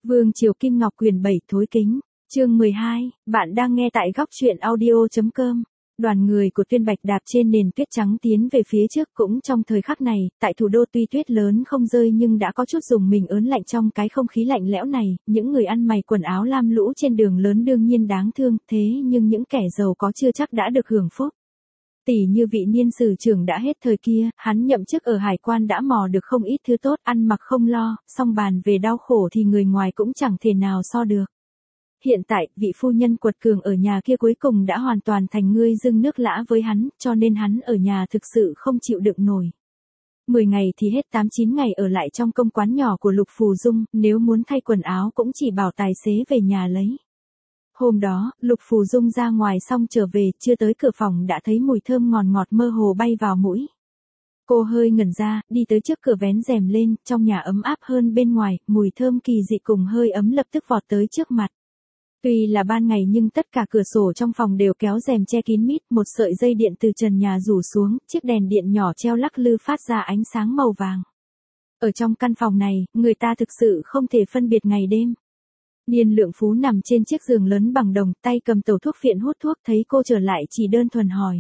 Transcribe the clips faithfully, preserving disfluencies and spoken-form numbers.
Vương Triều Kim Ngọc quyển bảy thối kính, chương mười hai, bạn đang nghe tại góc truyện audio.com. Đoàn người của Tuyên Bạch đạp trên nền tuyết trắng tiến về phía trước cũng trong thời khắc này, tại thủ đô tuy tuyết lớn không rơi nhưng đã có chút dùng mình ớn lạnh trong cái không khí lạnh lẽo này, những người ăn mày quần áo lam lũ trên đường lớn đương nhiên đáng thương, thế nhưng những kẻ giàu có chưa chắc đã được hưởng phúc. Tỷ như vị niên sử trưởng đã hết thời kia, hắn nhậm chức ở hải quan đã mò được không ít thứ tốt, ăn mặc không lo, song bàn về đau khổ thì người ngoài cũng chẳng thể nào so được. Hiện tại, vị phu nhân quật cường ở nhà kia cuối cùng đã hoàn toàn thành ngươi dưng nước lã với hắn, cho nên hắn ở nhà thực sự không chịu đựng nổi. Mười ngày thì hết tám chín ngày ở lại trong công quán nhỏ của Lục Phù Dung, nếu muốn thay quần áo cũng chỉ bảo tài xế về nhà lấy. Hôm đó, Lục Phù Dung ra ngoài xong trở về, chưa tới cửa phòng đã thấy mùi thơm ngọt ngọt mơ hồ bay vào mũi. Cô hơi ngẩn ra, đi tới trước cửa vén rèm lên, trong nhà ấm áp hơn bên ngoài, mùi thơm kỳ dị cùng hơi ấm lập tức vọt tới trước mặt. Tuy là ban ngày nhưng tất cả cửa sổ trong phòng đều kéo rèm che kín mít, một sợi dây điện từ trần nhà rủ xuống, chiếc đèn điện nhỏ treo lắc lư phát ra ánh sáng màu vàng. Ở trong căn phòng này, người ta thực sự không thể phân biệt ngày đêm. Niên Lượng Phú nằm trên chiếc giường lớn bằng đồng, tay cầm tẩu thuốc phiện hút thuốc, thấy cô trở lại chỉ đơn thuần hỏi.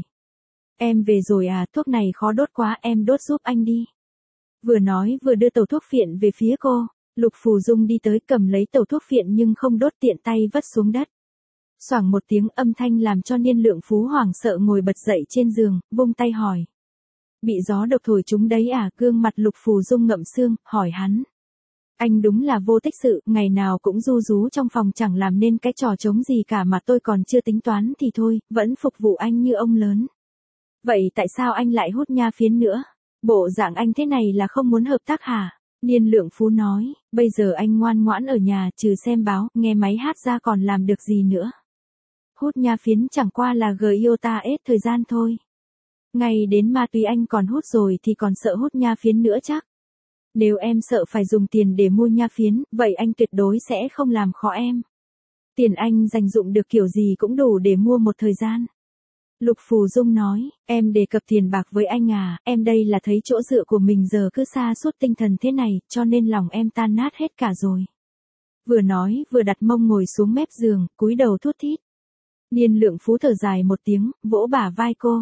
Em về rồi à, thuốc này khó đốt quá, em đốt giúp anh đi. Vừa nói vừa đưa tẩu thuốc phiện về phía cô. Lục Phù Dung đi tới cầm lấy tẩu thuốc phiện nhưng không đốt, tiện tay vất xuống đất. Xoảng một tiếng âm thanh làm cho Niên Lượng Phú hoảng sợ ngồi bật dậy trên giường, vung tay hỏi. Bị gió độc thổi chúng đấy à, gương mặt Lục Phù Dung ngậm sương, hỏi hắn. Anh đúng là vô tích sự, ngày nào cũng ru rú trong phòng chẳng làm nên cái trò trống gì cả mà tôi còn chưa tính toán thì thôi, vẫn phục vụ anh như ông lớn. Vậy tại sao anh lại hút nha phiến nữa? Bộ dạng anh thế này là không muốn hợp tác hả? Niên Lượng Phú nói, bây giờ anh ngoan ngoãn ở nhà, trừ xem báo, nghe máy hát ra còn làm được gì nữa. Hút nha phiến chẳng qua là giota ết thời gian thôi. Ngay đến ma túy anh còn hút rồi thì còn sợ hút nha phiến nữa chắc. Nếu em sợ phải dùng tiền để mua nha phiến, vậy anh tuyệt đối sẽ không làm khó em. Tiền anh dành dụng được kiểu gì cũng đủ để mua một thời gian. Lục Phù Dung nói, em đề cập tiền bạc với anh à, em đây là thấy chỗ dựa của mình giờ cứ sa sút tinh thần thế này, cho nên lòng em tan nát hết cả rồi. Vừa nói, vừa đặt mông ngồi xuống mép giường, cúi đầu thút thít. Niên Lượng Phú thở dài một tiếng, vỗ bả vai cô.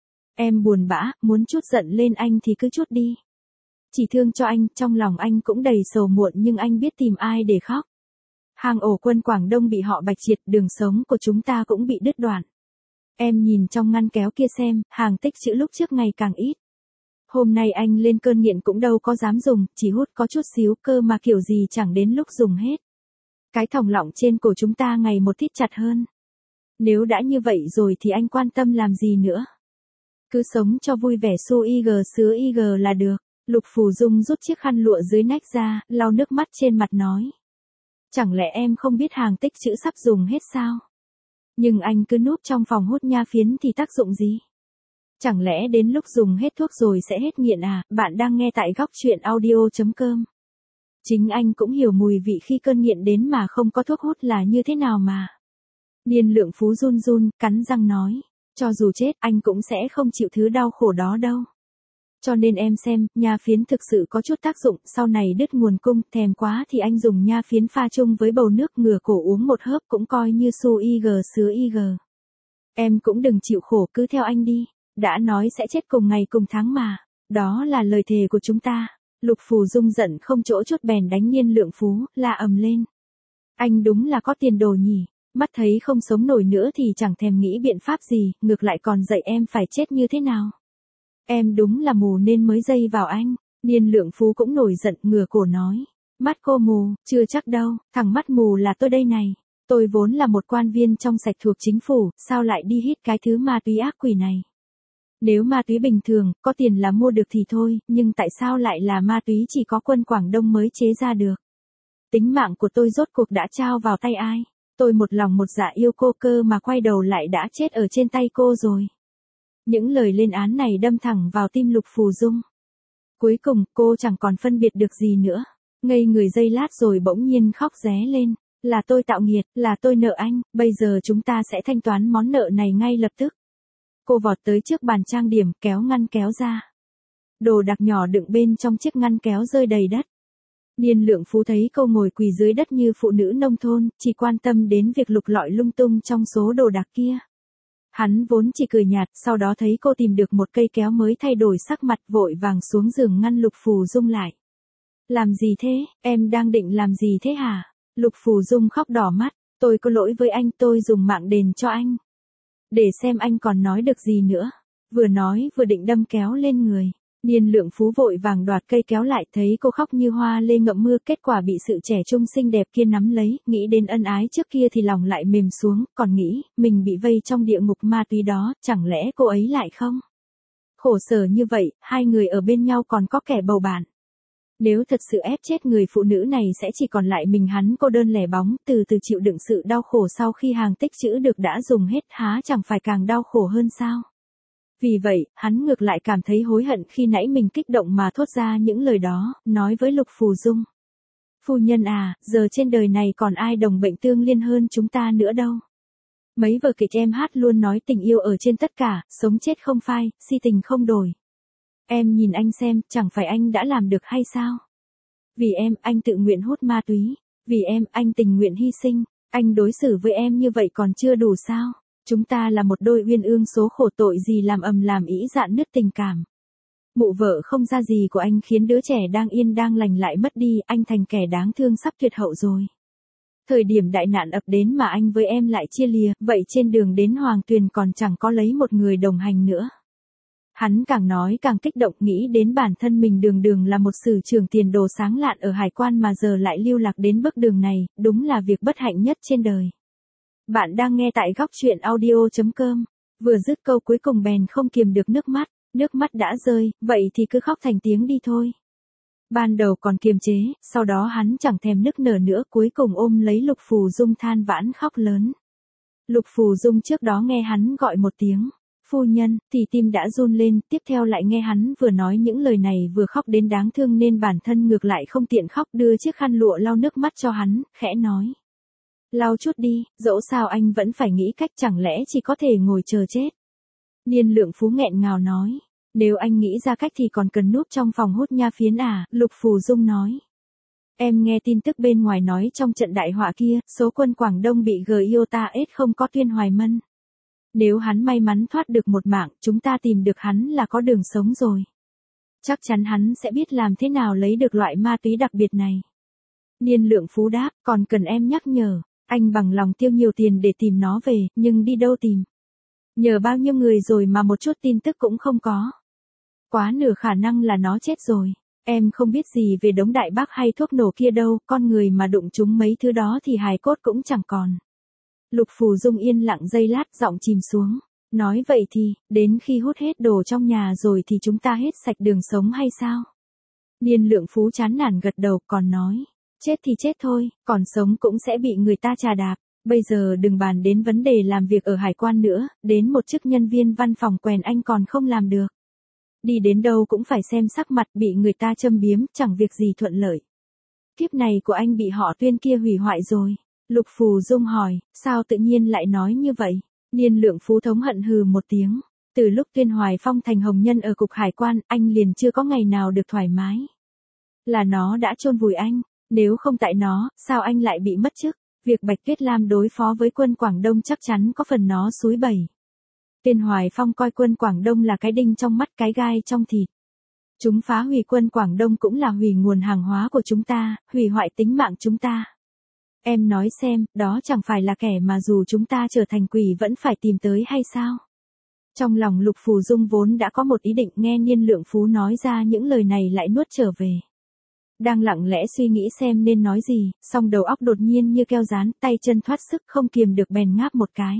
Em buồn bã, muốn chút giận lên anh thì cứ chút đi. Chỉ thương cho anh, trong lòng anh cũng đầy sầu muộn nhưng anh biết tìm ai để khóc. Hàng ổ quân Quảng Đông bị họ bạch triệt, đường sống của chúng ta cũng bị đứt đoạn. Em nhìn trong ngăn kéo kia xem, hàng tích trữ lúc trước ngày càng ít. Hôm nay anh lên cơn nghiện cũng đâu có dám dùng, chỉ hút có chút xíu cơ mà kiểu gì chẳng đến lúc dùng hết. Cái thòng lọng trên cổ chúng ta ngày một thít chặt hơn. Nếu đã như vậy rồi thì anh quan tâm làm gì nữa. Cứ sống cho vui vẻ su ig sứa ig là được. Lục Phù Dung rút chiếc khăn lụa dưới nách ra, lau nước mắt trên mặt nói. Chẳng lẽ em không biết hàng tích trữ sắp dùng hết sao? Nhưng anh cứ núp trong phòng hút nha phiến thì tác dụng gì? Chẳng lẽ đến lúc dùng hết thuốc rồi sẽ hết nghiện à? Bạn đang nghe tại góc truyện audio.com. Chính anh cũng hiểu mùi vị khi cơn nghiện đến mà không có thuốc hút là như thế nào mà. Niên Lượng Phú run run, cắn răng nói. Cho dù chết anh cũng sẽ không chịu thứ đau khổ đó đâu. Cho nên em xem, nha phiến thực sự có chút tác dụng, sau này đứt nguồn cung, thèm quá thì anh dùng nha phiến pha chung với bầu nước ngửa cổ uống một hớp cũng coi như su ig sứa ig. Em cũng đừng chịu khổ, cứ theo anh đi, đã nói sẽ chết cùng ngày cùng tháng mà, đó là lời thề của chúng ta. Lục Phù Dung giận không chỗ chốt bèn đánh Niên Lượng Phú, la ầm lên. Anh đúng là có tiền đồ nhỉ, mắt thấy không sống nổi nữa thì chẳng thèm nghĩ biện pháp gì, ngược lại còn dạy em phải chết như thế nào. Em đúng là mù nên mới dây vào anh. Niên Lượng Phú cũng nổi giận, ngửa cổ nói. Mắt cô mù, chưa chắc đâu, thằng mắt mù là tôi đây này. Tôi vốn là một quan viên trong sạch thuộc chính phủ, sao lại đi hít cái thứ ma túy ác quỷ này. Nếu ma túy bình thường, có tiền là mua được thì thôi, nhưng tại sao lại là ma túy chỉ có quân Quảng Đông mới chế ra được. Tính mạng của tôi rốt cuộc đã trao vào tay ai. Tôi một lòng một dạ yêu cô cơ mà quay đầu lại đã chết ở trên tay cô rồi. Những lời lên án này đâm thẳng vào tim Lục Phù Dung. Cuối cùng, cô chẳng còn phân biệt được gì nữa. Ngây người giây lát rồi bỗng nhiên khóc ré lên. Là tôi tạo nghiệt, là tôi nợ anh, bây giờ chúng ta sẽ thanh toán món nợ này ngay lập tức. Cô vọt tới trước bàn trang điểm, kéo ngăn kéo ra. Đồ đạc nhỏ đựng bên trong chiếc ngăn kéo rơi đầy đất. Niên Lượng Phú thấy cô ngồi quỳ dưới đất như phụ nữ nông thôn, chỉ quan tâm đến việc lục lọi lung tung trong số đồ đạc kia. Hắn vốn chỉ cười nhạt, sau đó thấy cô tìm được một cây kéo mới thay đổi sắc mặt, vội vàng xuống giường ngăn Lục Phù Dung lại. Làm gì thế, em đang định làm gì thế hả? Lục Phù Dung khóc đỏ mắt, tôi có lỗi với anh, tôi dùng mạng đền cho anh. Để xem anh còn nói được gì nữa. Vừa nói vừa định đâm kéo lên người. Niên Lượng Phú vội vàng đoạt cây kéo lại, thấy cô khóc như hoa lê ngậm mưa, kết quả bị sự trẻ trung xinh đẹp kia nắm lấy, nghĩ đến ân ái trước kia thì lòng lại mềm xuống, còn nghĩ, mình bị vây trong địa ngục ma túy đó, chẳng lẽ cô ấy lại không? Khổ sở như vậy, hai người ở bên nhau còn có kẻ bầu bạn. Nếu thật sự ép chết người phụ nữ này sẽ chỉ còn lại mình hắn cô đơn lẻ bóng, từ từ chịu đựng sự đau khổ sau khi hàng tích trữ được đã dùng hết, há chẳng phải càng đau khổ hơn sao? Vì vậy, hắn ngược lại cảm thấy hối hận khi nãy mình kích động mà thốt ra những lời đó, nói với Lục Phù Dung. Phu nhân à, giờ trên đời này còn ai đồng bệnh tương liên hơn chúng ta nữa đâu. Mấy vở kịch em hát luôn nói tình yêu ở trên tất cả, sống chết không phai, si tình không đổi. Em nhìn anh xem, chẳng phải anh đã làm được hay sao? Vì em, anh tự nguyện hút ma túy. Vì em, anh tình nguyện hy sinh. Anh đối xử với em như vậy còn chưa đủ sao? Chúng ta là một đôi uyên ương số khổ, tội gì làm ầm làm ĩ dạn nứt tình cảm. Mụ vợ không ra gì của anh khiến đứa trẻ đang yên đang lành lại mất đi, anh thành kẻ đáng thương sắp tuyệt hậu rồi. Thời điểm đại nạn ập đến mà anh với em lại chia lìa, vậy trên đường đến Hoàng Tuyền còn chẳng có lấy một người đồng hành nữa. Hắn càng nói càng kích động, nghĩ đến bản thân mình đường đường là một sử trưởng tiền đồ sáng lạn ở hải quan mà giờ lại lưu lạc đến bước đường này, đúng là việc bất hạnh nhất trên đời. Bạn đang nghe tại góc truyện audio chấm com. Vừa dứt câu cuối cùng bèn không kiềm được nước mắt, nước mắt đã rơi, vậy thì cứ khóc thành tiếng đi thôi. Ban đầu còn kiềm chế, sau đó hắn chẳng thèm nức nở nữa, cuối cùng ôm lấy Lục Phù Dung than vãn khóc lớn. Lục Phù Dung trước đó nghe hắn gọi một tiếng phu nhân, thì tim đã run lên, tiếp theo lại nghe hắn vừa nói những lời này vừa khóc đến đáng thương nên bản thân ngược lại không tiện khóc, đưa chiếc khăn lụa lau nước mắt cho hắn, khẽ nói. Lau chút đi, dẫu sao anh vẫn phải nghĩ cách, chẳng lẽ chỉ có thể ngồi chờ chết. Niên Lượng Phú nghẹn ngào nói. Nếu anh nghĩ ra cách thì còn cần núp trong phòng hút nha phiến à, Lục Phù Dung nói. Em nghe tin tức bên ngoài nói trong trận đại họa kia, số quân Quảng Đông bị giê i ô tê a ét không có Tuyên Hoài Mân. Nếu hắn may mắn thoát được một mạng, chúng ta tìm được hắn là có đường sống rồi. Chắc chắn hắn sẽ biết làm thế nào lấy được loại ma túy đặc biệt này. Niên Lượng Phú đáp, còn cần em nhắc nhở, anh bằng lòng tiêu nhiều tiền để tìm nó về, nhưng đi đâu tìm? Nhờ bao nhiêu người rồi mà một chút tin tức cũng không có. Quá nửa khả năng là nó chết rồi. Em không biết gì về đống đại bác hay thuốc nổ kia đâu, con người mà đụng chúng mấy thứ đó thì hài cốt cũng chẳng còn. Lục Phù Dung yên lặng giây lát, giọng chìm xuống. Nói vậy thì, đến khi hút hết đồ trong nhà rồi thì chúng ta hết sạch đường sống hay sao? Niên Lượng Phú chán nản gật đầu, còn nói. Chết thì chết thôi, còn sống cũng sẽ bị người ta chà đạp. Bây giờ đừng bàn đến vấn đề làm việc ở hải quan nữa, đến một chức nhân viên văn phòng quèn anh còn không làm được. Đi đến đâu cũng phải xem sắc mặt, bị người ta châm biếm, chẳng việc gì thuận lợi. Kiếp này của anh bị họ Tuyên kia hủy hoại rồi. Lục Phù Dung hỏi, sao tự nhiên lại nói như vậy? Niên Lượng Phú thống hận hừ một tiếng. Từ lúc Tuyên Hoài Phong thành hồng nhân ở cục hải quan, anh liền chưa có ngày nào được thoải mái. Là nó đã chôn vùi anh, nếu không tại nó, sao anh lại bị mất chức? Việc Bạch Tuyết Lam đối phó với quân Quảng Đông chắc chắn có phần nó xúi bẩy. Tuyên Hoài Phong coi quân Quảng Đông là cái đinh trong mắt, cái gai trong thịt. Chúng phá hủy quân Quảng Đông cũng là hủy nguồn hàng hóa của chúng ta, hủy hoại tính mạng chúng ta. Em nói xem, đó chẳng phải là kẻ mà dù chúng ta trở thành quỷ vẫn phải tìm tới hay sao? Trong lòng Lục Phù Dung vốn đã có một ý định, nghe Niên Lượng Phú nói ra những lời này lại nuốt trở về. Đang lặng lẽ suy nghĩ xem nên nói gì, song đầu óc đột nhiên như keo dán, tay chân thoát sức không kiềm được bèn ngáp một cái.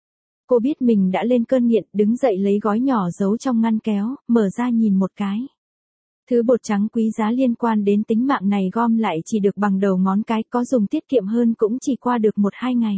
Cô biết mình đã lên cơn nghiện, đứng dậy lấy gói nhỏ giấu trong ngăn kéo, mở ra nhìn một cái. Thứ bột trắng quý giá liên quan đến tính mạng này gom lại chỉ được bằng đầu ngón cái, có dùng tiết kiệm hơn cũng chỉ qua được một hai ngày.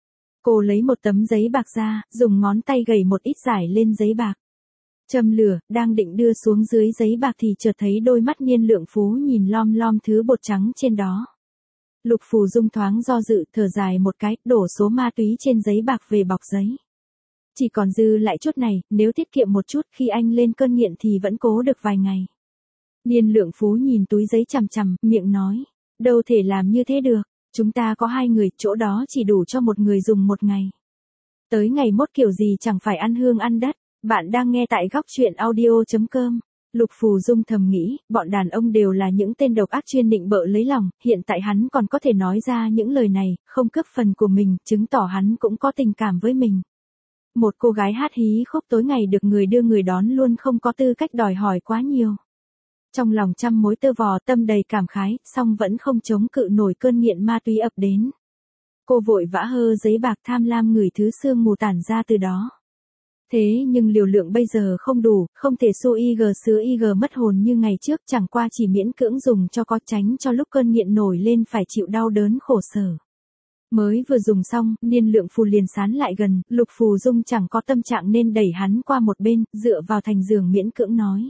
Cô lấy một tấm giấy bạc ra, dùng ngón tay gẩy một ít giải lên giấy bạc. Châm lửa, đang định đưa xuống dưới giấy bạc thì chợt thấy đôi mắt Niên Lượng Phú nhìn lom lom thứ bột trắng trên đó. Lục Phù Dung thoáng do dự, thở dài một cái, đổ số ma túy trên giấy bạc về bọc giấy. Chỉ còn dư lại chút này, nếu tiết kiệm một chút khi anh lên cơn nghiện thì vẫn cố được vài ngày. Niên Lượng Phú nhìn túi giấy chằm chằm, miệng nói. đâu thể làm như thế được, chúng ta có hai người, chỗ đó chỉ đủ cho một người dùng một ngày. Tới ngày mốt kiểu gì chẳng phải ăn hương ăn đất, bạn đang nghe tại góc chuyện audio.com. Lục Phù Dung thầm nghĩ, bọn đàn ông đều là những tên độc ác chuyên định bợ lấy lòng, hiện tại hắn còn có thể nói ra những lời này, không cướp phần của mình, chứng tỏ hắn cũng có tình cảm với mình. Một cô gái hát hí khúc tối ngày được người đưa người đón luôn không có tư cách đòi hỏi quá nhiều. Trong lòng trăm mối tơ vò, tâm đầy cảm khái, song vẫn không chống cự nổi cơn nghiện ma túy ập đến. Cô vội vã hơ giấy bạc tham lam ngửi thứ sương mù tản ra từ đó. Thế nhưng liều lượng bây giờ không đủ, không thể xô ig sứa ig mất hồn như ngày trước, chẳng qua chỉ miễn cưỡng dùng cho có, tránh cho lúc cơn nghiện nổi lên phải chịu đau đớn khổ sở. Mới vừa dùng xong, Niên Lượng Phù liền sán lại gần, Lục Phù Dung chẳng có tâm trạng nên đẩy hắn qua một bên, dựa vào thành giường miễn cưỡng nói.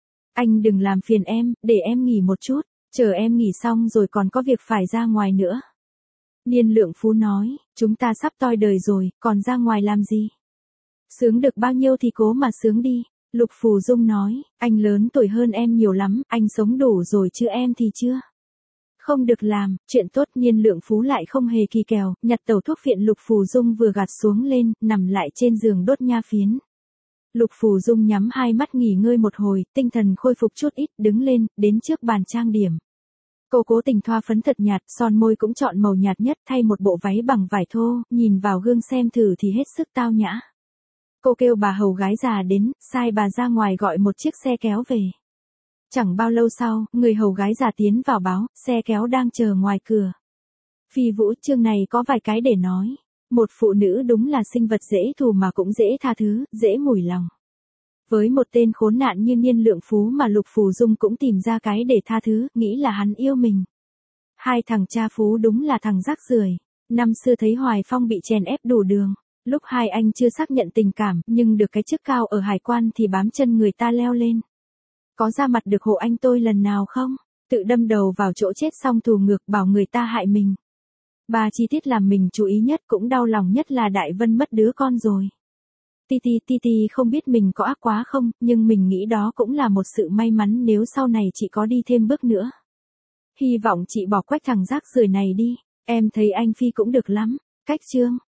Anh đừng làm phiền em, để em nghỉ một chút, chờ em nghỉ xong rồi còn có việc phải ra ngoài nữa. Niên Lượng Phú nói, chúng ta sắp toi đời rồi, còn ra ngoài làm gì? Sướng được bao nhiêu thì cố mà sướng đi. Lục Phù Dung nói, anh lớn tuổi hơn em nhiều lắm, anh sống đủ rồi chứ em thì chưa. Không được làm, chuyện tốt. Niên Lượng Phú lại không hề kỳ kèo, nhặt tẩu thuốc viện Lục Phù Dung vừa gạt xuống lên, nằm lại trên giường đốt nha phiến. Lục Phù Dung nhắm hai mắt nghỉ ngơi một hồi, tinh thần khôi phục chút ít, đứng lên, đến trước bàn trang điểm. Cô cố tình thoa phấn thật nhạt, son môi cũng chọn màu nhạt nhất, thay một bộ váy bằng vải thô, nhìn vào gương xem thử thì hết sức tao nhã. Cô kêu bà hầu gái già đến, sai bà ra ngoài gọi một chiếc xe kéo về. Chẳng bao lâu sau, người hầu gái già tiến vào báo, xe kéo đang chờ ngoài cửa. Phi Vũ, chương này có vài cái để nói. Một phụ nữ đúng là sinh vật dễ thù mà cũng dễ tha thứ, dễ mủi lòng. Với một tên khốn nạn như Niên Lượng Phú mà Lục Phù Dung cũng tìm ra cái để tha thứ, nghĩ là hắn yêu mình. Hai thằng cha Phú đúng là thằng rác rưởi. Năm xưa thấy Hoài Phong bị chèn ép đủ đường. Lúc hai anh chưa xác nhận tình cảm, nhưng được cái chức cao ở hải quan thì bám chân người ta leo lên. Có ra mặt được hộ anh tôi lần nào không? Tự đâm đầu vào chỗ chết xong thù ngược bảo người ta hại mình. Ba chi tiết làm mình chú ý nhất cũng đau lòng nhất là Đại Vân mất đứa con rồi. Ti Ti Ti Ti không biết mình có ác quá không, nhưng mình nghĩ đó cũng là một sự may mắn nếu sau này chị có đi thêm bước nữa. Hy vọng chị bỏ quách thằng rác rưởi này đi, em thấy anh Phi cũng được lắm. Cách chương